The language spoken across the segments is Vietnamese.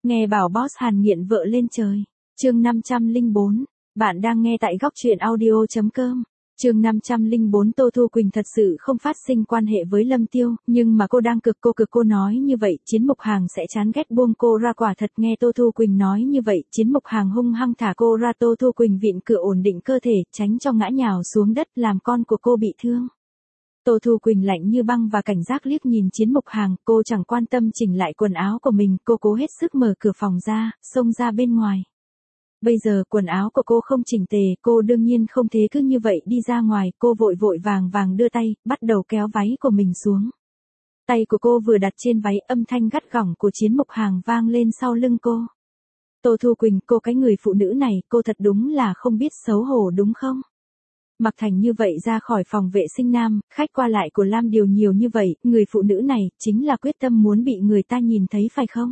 Nghe bảo boss Hàn nghiện vợ lên trời. Chương 504. Bạn đang nghe tại góc truyện audio.com. Chương 504. Tô Thu Quỳnh thật sự không phát sinh quan hệ với Lâm Tiêu, nhưng mà cô đang cực cô nói như vậy, Chiến Mục Hàng sẽ chán ghét buông cô ra. Quả thật nghe Tô Thu Quỳnh nói như vậy, Chiến Mục Hàng hung hăng thả cô ra. Tô Thu Quỳnh vịn cửa ổn định cơ thể, tránh cho ngã nhào xuống đất làm con của cô bị thương. Tô Thu Quỳnh lạnh như băng và cảnh giác liếc nhìn Chiến Mục Hàng, cô chẳng quan tâm chỉnh lại quần áo của mình, cô cố hết sức mở cửa phòng ra, xông ra bên ngoài. Bây giờ quần áo của cô không chỉnh tề, cô đương nhiên không thể cứ như vậy đi ra ngoài, cô vội vàng đưa tay, bắt đầu kéo váy của mình xuống. Tay của cô vừa đặt trên váy, âm thanh gắt gỏng của Chiến Mục Hàng vang lên sau lưng cô. Tô Thu Quỳnh, cô cái người phụ nữ này, cô thật đúng là không biết xấu hổ đúng không? Mặc thành như vậy ra khỏi phòng vệ sinh nam, khách qua lại của Lam Điều nhiều như vậy, người phụ nữ này, chính là quyết tâm muốn bị người ta nhìn thấy phải không?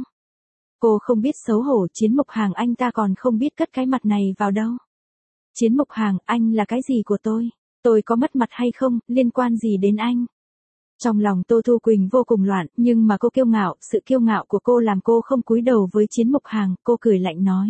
Cô không biết xấu hổ. Chiến Mục Hàng, anh ta còn không biết cất cái mặt này vào đâu. Chiến Mục Hàng, anh là cái gì của tôi? Tôi có mất mặt hay không, liên quan gì đến anh? Trong lòng Tô Thu Quỳnh vô cùng loạn, nhưng mà cô kiêu ngạo, sự kiêu ngạo của cô làm cô không cúi đầu với Chiến Mục Hàng, cô cười lạnh nói.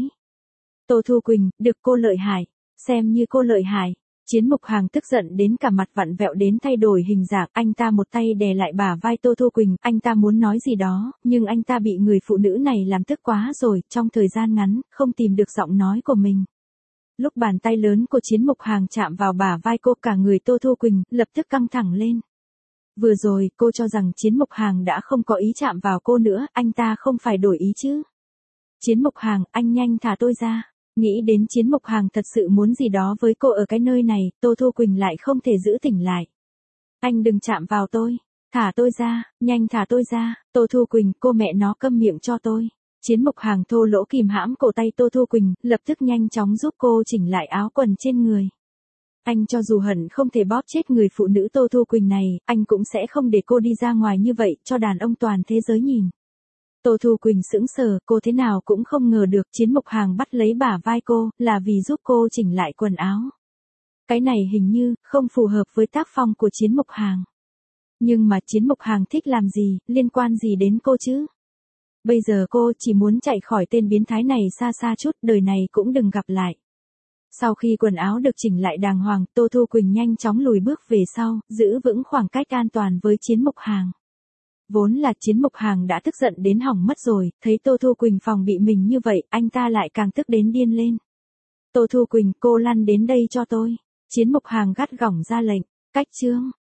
Tô Thu Quỳnh, được cô lợi hại, xem như cô lợi hại. Chiến Mục Hàng tức giận đến cả mặt vặn vẹo đến thay đổi hình dạng, anh ta một tay đè lại bả vai Tô Thu Quỳnh, anh ta muốn nói gì đó, nhưng anh ta bị người phụ nữ này làm tức quá rồi, trong thời gian ngắn, không tìm được giọng nói của mình. Lúc bàn tay lớn của Chiến Mục Hàng chạm vào bả vai cô, cả người Tô Thu Quỳnh lập tức căng thẳng lên. Vừa rồi, cô cho rằng Chiến Mục Hàng đã không có ý chạm vào cô nữa, anh ta không phải đổi ý chứ. Chiến Mục Hàng, anh nhanh thả tôi ra. Nghĩ đến Chiến Mục Hàng thật sự muốn gì đó với cô ở cái nơi này, Tô Thu Quỳnh lại không thể giữ tỉnh lại. Anh đừng chạm vào tôi, thả tôi ra, nhanh thả tôi ra. Tô Thu Quỳnh, cô mẹ nó câm miệng cho tôi. Chiến Mục Hàng thô lỗ kìm hãm cổ tay Tô Thu Quỳnh, lập tức nhanh chóng giúp cô chỉnh lại áo quần trên người. Anh cho dù hận không thể bóp chết người phụ nữ Tô Thu Quỳnh này, anh cũng sẽ không để cô đi ra ngoài như vậy, cho đàn ông toàn thế giới nhìn. Tô Thu Quỳnh sững sờ, cô thế nào cũng không ngờ được Chiến Mục Hàng bắt lấy bả vai cô, là vì giúp cô chỉnh lại quần áo. Cái này hình như, không phù hợp với tác phong của Chiến Mục Hàng. Nhưng mà Chiến Mục Hàng thích làm gì, liên quan gì đến cô chứ? Bây giờ cô chỉ muốn chạy khỏi tên biến thái này xa chút, đời này cũng đừng gặp lại. Sau khi quần áo được chỉnh lại đàng hoàng, Tô Thu Quỳnh nhanh chóng lùi bước về sau, giữ vững khoảng cách an toàn với Chiến Mục Hàng. Vốn là Chiến Mục Hàng đã tức giận đến hỏng mất rồi, thấy Tô Thu Quỳnh phòng bị mình như vậy, anh ta lại càng tức đến điên lên. Tô Thu Quỳnh, cô lăn đến đây cho tôi. Chiến Mục Hàng gắt gỏng ra lệnh. Cách chương